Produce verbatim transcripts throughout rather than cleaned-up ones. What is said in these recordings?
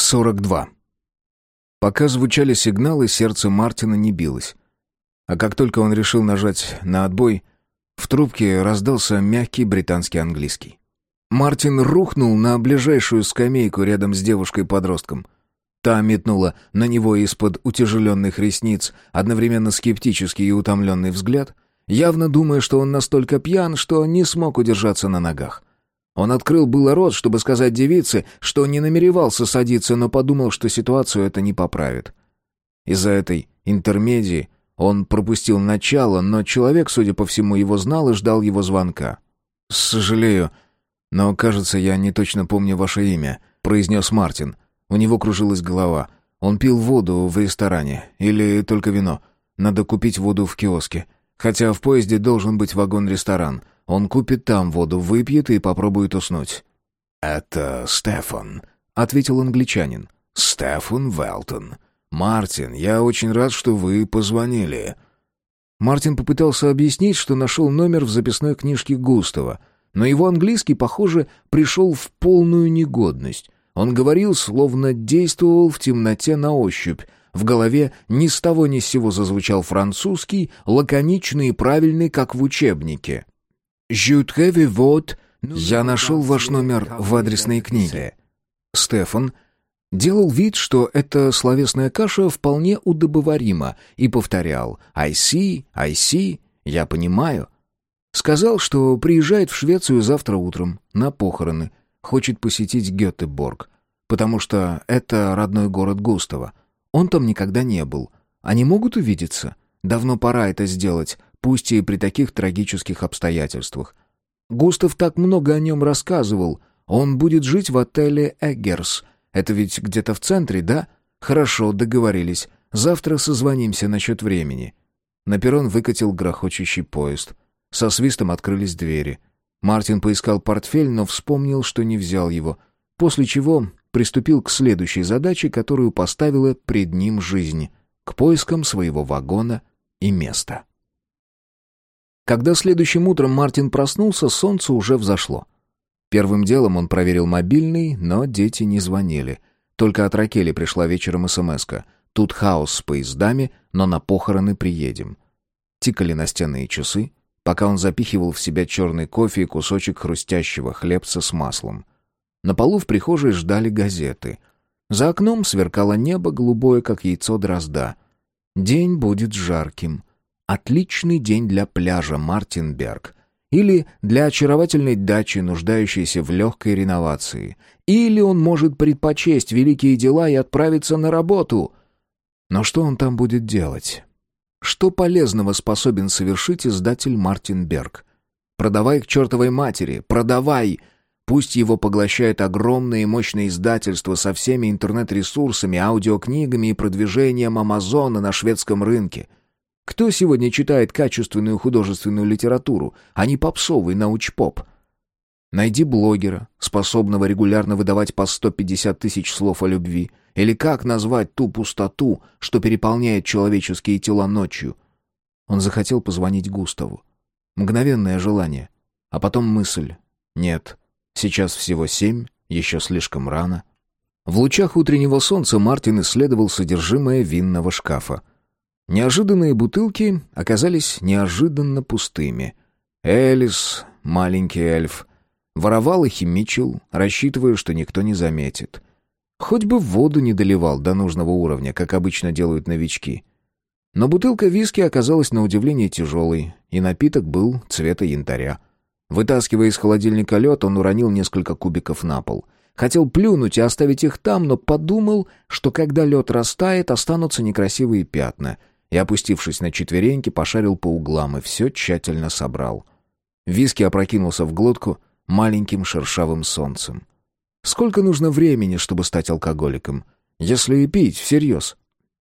сорок два. Пока звучали сигналы, сердце Мартина не билось. А как только он решил нажать на отбой, в трубке раздался мягкий британский английский. Мартин рухнул на ближайшую скамейку рядом с девушкой-подростком. Та метнула на него из-под утяжеленных ресниц одновременно скептический и утомленный взгляд, явно думая, что он настолько пьян, что не смог удержаться на ногах. Он открыл было рот, чтобы сказать девице, что не намеревался садиться, но подумал, что ситуацию это не поправит. Из-за этой интермедии он пропустил начало, но человек, судя по всему, его знал и ждал его звонка. «Сожалею, но, кажется, я не точно помню ваше имя», — произнес Мартин. У него кружилась голова. Он пил воду в ресторане. Или только вино. Надо купить воду в киоске. Хотя в поезде должен быть вагон-ресторан. Он купит там воду, выпьет и попробует уснуть. «Это Стефан», — ответил англичанин. «Стефан Велтон. Мартин, я очень рад, что вы позвонили». Мартин попытался объяснить, что нашел номер в записной книжке Густава, но его английский, похоже, пришел в полную негодность. Он говорил, словно действовал в темноте на ощупь. В голове ни с того ни с сего зазвучал французский, лаконичный и правильный, как в учебнике. «Я нашел ваш номер в адресной книге». Стефан делал вид, что эта словесная каша вполне удобоварима, и повторял «I see, I see, я понимаю». Сказал, что приезжает в Швецию завтра утром на похороны, хочет посетить Гетеборг, потому что это родной город Густава. Он там никогда не был. Они могут увидеться? Давно пора это сделать, пусть и при таких трагических обстоятельствах. Густав так много о нем рассказывал. Он будет жить в отеле «Эггерс». Это ведь где-то в центре, да? Хорошо, договорились. Завтра созвонимся насчет времени. На перрон выкатил грохочущий поезд. Со свистом открылись двери. Мартин поискал портфель, но вспомнил, что не взял его, после чего приступил к следующей задаче, которую поставила пред ним жизнь — к поискам своего вагона и места. Когда следующим утром Мартин проснулся, солнце уже взошло. Первым делом он проверил мобильный, но дети не звонили. Только от Ракели пришла вечером смска: «Тут хаос с поездами, но на похороны приедем». Тикали настенные часы, пока он запихивал в себя черный кофе и кусочек хрустящего хлебца с маслом. На полу в прихожей ждали газеты. За окном сверкало небо, голубое, как яйцо дрозда. День будет жарким. Отличный день для пляжа Мартинберг. Или для очаровательной дачи, нуждающейся в легкой реновации. Или он может предпочесть великие дела и отправиться на работу. Но что он там будет делать? Что полезного способен совершить издатель Мартинберг? Продавай к чертовой матери, продавай! Пусть его поглощает огромное и мощное издательство со всеми интернет-ресурсами, аудиокнигами и продвижением Амазона на шведском рынке. Кто сегодня читает качественную художественную литературу, а не попсовый научпоп? Найди блогера, способного регулярно выдавать по сто пятьдесят тысяч слов о любви. Или как назвать ту пустоту, что переполняет человеческие тела ночью? Он захотел позвонить Густаву. Мгновенное желание. А потом мысль. Нет, сейчас всего семь, еще слишком рано. В лучах утреннего солнца Мартин исследовал содержимое винного шкафа. Неожиданные бутылки оказались неожиданно пустыми. Элис, маленький эльф, воровал и химичил, рассчитывая, что никто не заметит. Хоть бы воду не доливал до нужного уровня, как обычно делают новички. Но бутылка виски оказалась на удивление тяжелой, и напиток был цвета янтаря. Вытаскивая из холодильника лед, он уронил несколько кубиков на пол. Хотел плюнуть и оставить их там, но подумал, что когда лед растает, останутся некрасивые пятна, и, опустившись на четвереньки, пошарил по углам и все тщательно собрал. Виски опрокинулся в глотку маленьким шершавым солнцем. Сколько нужно времени, чтобы стать алкоголиком? Если и пить всерьез.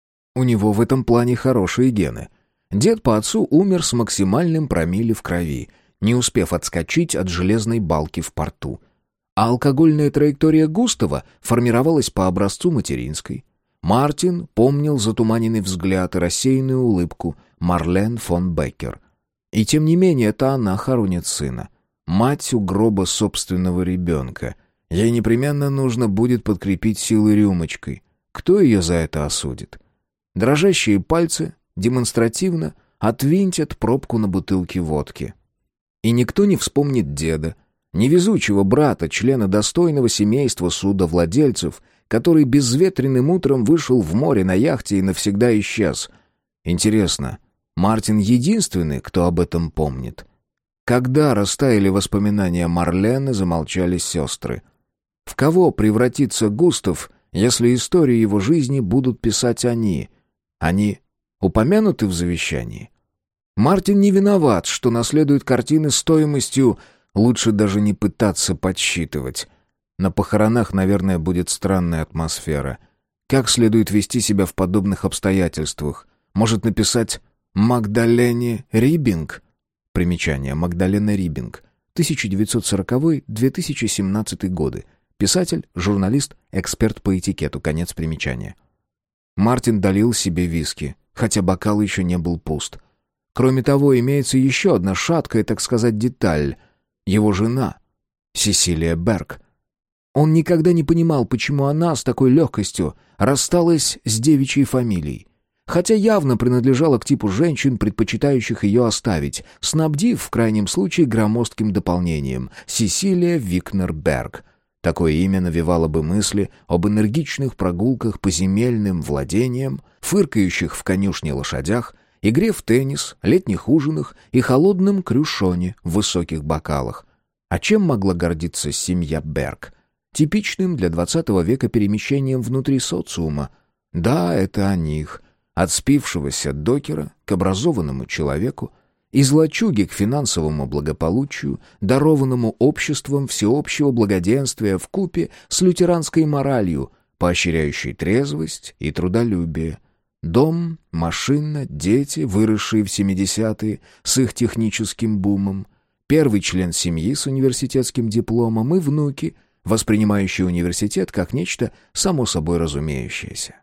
У него в этом плане хорошие гены. Дед по отцу умер с максимальным промилле в крови, не успев отскочить от железной балки в порту. А алкогольная траектория Густава формировалась по образцу материнской. Мартин помнил затуманенный взгляд и рассеянную улыбку Марлен фон Беккер. И тем не менее, это она хоронит сына. Мать у гроба собственного ребенка. Ей непременно нужно будет подкрепить силы рюмочкой. Кто ее за это осудит? Дрожащие пальцы демонстративно отвинтят пробку на бутылке водки. И никто не вспомнит деда, невезучего брата, члена достойного семейства судовладельцев, который безветренным утром вышел в море на яхте и навсегда исчез. Интересно, Мартин единственный, кто об этом помнит? Когда растаяли воспоминания Марлены, замолчали сестры. В кого превратится Густав, если историю его жизни будут писать они? Они упомянуты в завещании? Мартин не виноват, что наследует картины стоимостью, лучше даже не пытаться подсчитывать. На похоронах, наверное, будет странная атмосфера. Как следует вести себя в подобных обстоятельствах? Может написать «Магдалене Рибинг»? Примечание. Магдалена Рибинг. тысяча девятьсот сороковой — две тысячи семнадцатый годы. Писатель, журналист, эксперт по этикету. Конец примечания. Мартин долил себе виски, хотя бокал еще не был пуст. Кроме того, имеется еще одна шаткая, так сказать, деталь. Его жена, Сесилия Берг. Он никогда не понимал, почему она с такой легкостью рассталась с девичьей фамилией. Хотя явно принадлежала к типу женщин, предпочитающих ее оставить, снабдив, в крайнем случае, громоздким дополнением «Сесилия Викнер Берг». Такое имя навевало бы мысли об энергичных прогулках по земельным владениям, фыркающих в конюшне лошадях, игре в теннис, летних ужинах и холодном крюшоне в высоких бокалах. А чем могла гордиться семья Берг? Типичным для двадцатого века перемещением внутри социума. Да, это о них. От спившегося докера к образованному человеку, из лачуги к финансовому благополучию, дарованному обществом всеобщего благоденствия вкупе с лютеранской моралью, поощряющей трезвость и трудолюбие. Дом, машина, дети, выросшие в семидесятые с их техническим бумом, первый член семьи с университетским дипломом и внуки, воспринимающие университет как нечто само собой разумеющееся.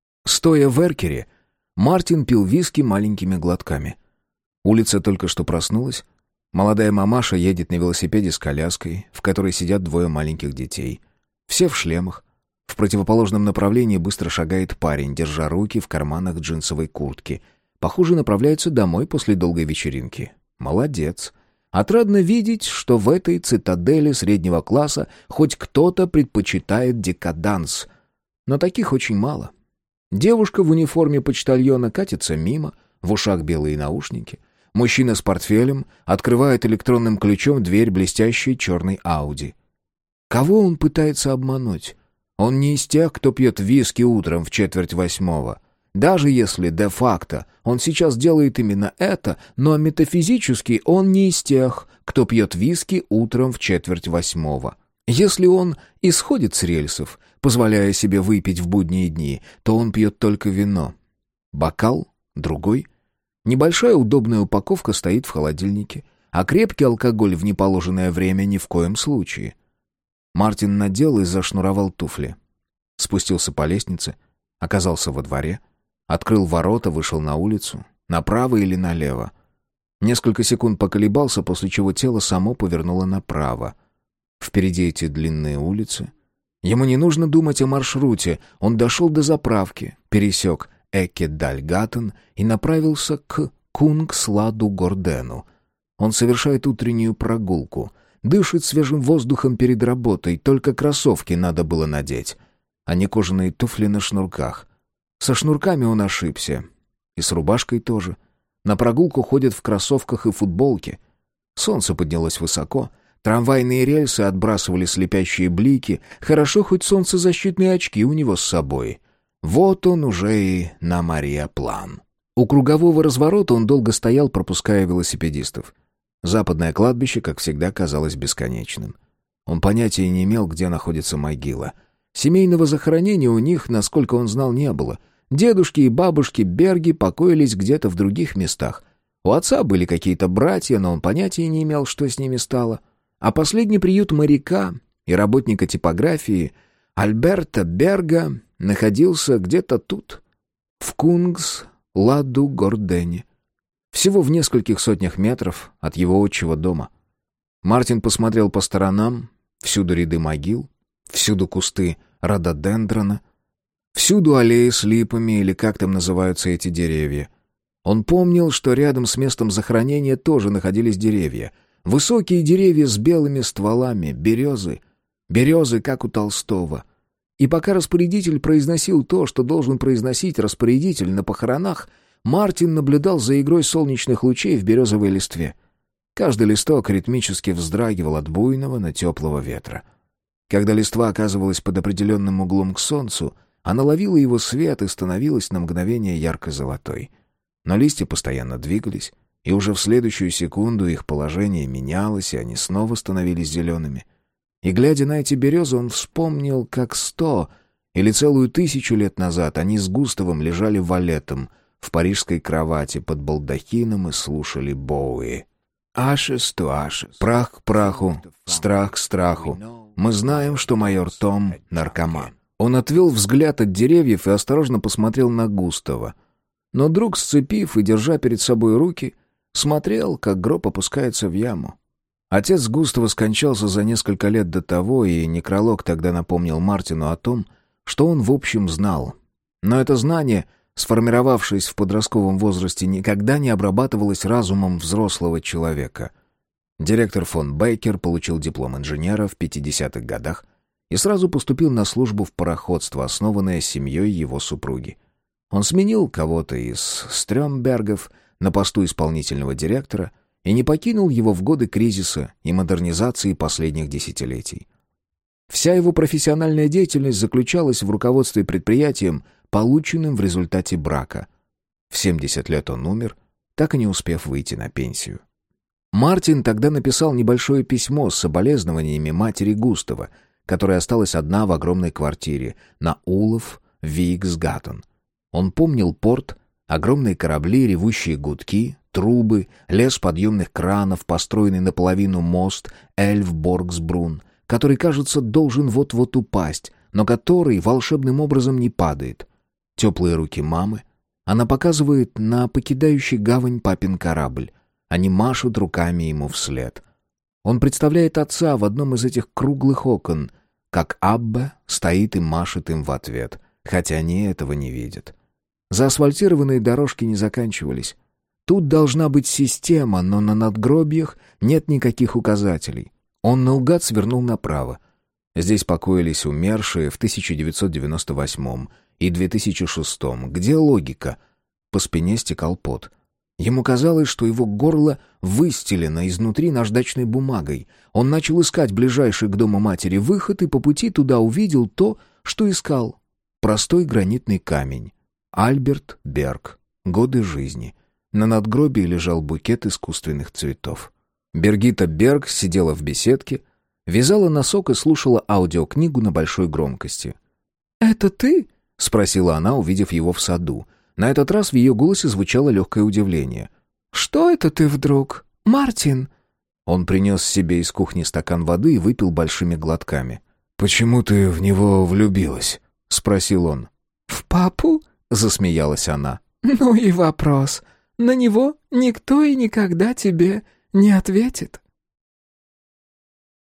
Стоя в эркере, Мартин пил виски маленькими глотками. Улица только что проснулась. Молодая мамаша едет на велосипеде с коляской, в которой сидят двое маленьких детей. Все в шлемах. В противоположном направлении быстро шагает парень, держа руки в карманах джинсовой куртки. Похоже, направляется домой после долгой вечеринки. Молодец. Отрадно видеть, что в этой цитадели среднего класса хоть кто-то предпочитает декаданс. Но таких очень мало. Девушка в униформе почтальона катится мимо, в ушах белые наушники. Мужчина с портфелем открывает электронным ключом дверь блестящей черной Ауди. Кого он пытается обмануть? Он не из тех, кто пьет виски утром в четверть восьмого. Даже если де-факто он сейчас делает именно это, но метафизически он не из тех, кто пьет виски утром в четверть восьмого. Если он исходит с рельсов, позволяя себе выпить в будние дни, то он пьет только вино. Бокал, другой. Небольшая удобная упаковка стоит в холодильнике, а крепкий алкоголь в неположенное время ни в коем случае. Мартин надел и зашнуровал туфли. Спустился по лестнице, оказался во дворе, открыл ворота, вышел на улицу, направо или налево. Несколько секунд поколебался, после чего тело само повернуло направо. Впереди эти длинные улицы. Ему не нужно думать о маршруте. Он дошел до заправки, пересек Эке-Дальгатен и направился к Кунгсладу-Гордену. Он совершает утреннюю прогулку, дышит свежим воздухом перед работой, только кроссовки надо было надеть, а не кожаные туфли на шнурках. Со шнурками он ошибся. И с рубашкой тоже. На прогулку ходят в кроссовках и футболке. Солнце поднялось высоко, трамвайные рельсы отбрасывали слепящие блики, хорошо хоть солнцезащитные очки у него с собой. Вот он уже и на Мария-План. У кругового разворота он долго стоял, пропуская велосипедистов. Западное кладбище, как всегда, казалось бесконечным. Он понятия не имел, где находится могила. Семейного захоронения у них, насколько он знал, не было. Дедушки и бабушки Берги покоились где-то в других местах. У отца были какие-то братья, но он понятия не имел, что с ними стало. А последний приют моряка и работника типографии Альберта Берга находился где-то тут, в Кунгс-Ладу-Гордене, всего в нескольких сотнях метров от его отчего дома. Мартин посмотрел по сторонам, всюду ряды могил, Всюду кусты рододендрона, всюду аллеи с липами или как там называются эти деревья. Он помнил, что рядом с местом захоронения тоже находились деревья. Высокие деревья с белыми стволами, березы. Березы, как у Толстого. И пока распорядитель произносил то, что должен произносить распорядитель на похоронах, Мартин наблюдал за игрой солнечных лучей в березовой листве. Каждый листок ритмически вздрагивал от буйного, но теплого ветра. Когда листва оказывалась под определенным углом к солнцу, она ловила его свет и становилась на мгновение ярко-золотой. Но листья постоянно двигались, и уже в следующую секунду их положение менялось, и они снова становились зелеными. И, глядя на эти березы, он вспомнил, как сто или целую тысячу лет назад они с Густавом лежали валетом в парижской кровати под балдахином и слушали Боуи. «Ashes to ashes. Прах к праху, страх к страху. Мы знаем, что майор Том — наркоман». Он отвел взгляд от деревьев и осторожно посмотрел на Густава. Но друг, сцепив и держа перед собой руки, смотрел, как гроб опускается в яму. Отец Густава скончался за несколько лет до того, и некролог тогда напомнил Мартину о том, что он в общем знал. Но это знание, сформировавшись в подростковом возрасте, никогда не обрабатывалось разумом взрослого человека. Директор фон Бейкер получил диплом инженера в пятидесятых годах и сразу поступил на службу в пароходство, основанное семьей его супруги. Он сменил кого-то из Стрёмбергов на посту исполнительного директора и не покинул его в годы кризиса и модернизации последних десятилетий. Вся его профессиональная деятельность заключалась в руководстве предприятием, полученным в результате брака. В семьдесят лет он умер, так и не успев выйти на пенсию. Мартин тогда написал небольшое письмо с соболезнованиями матери Густава, которая осталась одна в огромной квартире на Улов Виксгаттен. Он помнил порт, огромные корабли, ревущие гудки, трубы, лес подъемных кранов, построенный наполовину мост Эльфборгсбрун, который, кажется, должен вот-вот упасть, но который волшебным образом не падает. Теплые руки мамы. Она показывает на покидающий гавань папин корабль. Они машут руками ему вслед. Он представляет отца в одном из этих круглых окон, как Абба стоит и машет им в ответ, хотя они этого не видят. Заасфальтированные дорожки не заканчивались. Тут должна быть система, но на надгробиях нет никаких указателей. Он наугад свернул направо. Здесь покоились умершие в тысяча девятьсот девяносто восьмом и две тысячи шестом. Где логика? По спине стекал пот. Ему казалось, что его горло выстелено изнутри наждачной бумагой. Он начал искать ближайший к дому матери выход и по пути туда увидел то, что искал. Простой гранитный камень. Альберт Берг. Годы жизни. На надгробии лежал букет искусственных цветов. Бергита Берг сидела в беседке, вязала носок и слушала аудиокнигу на большой громкости. «Это ты?» — спросила она, увидев его в саду. На этот раз в ее голосе звучало легкое удивление. «Что это ты вдруг, Мартин?» Он принес себе из кухни стакан воды и выпил большими глотками. «Почему ты в него влюбилась?» — спросил он. «В папу?» — засмеялась она. «Ну и вопрос. На него никто и никогда тебе не ответит».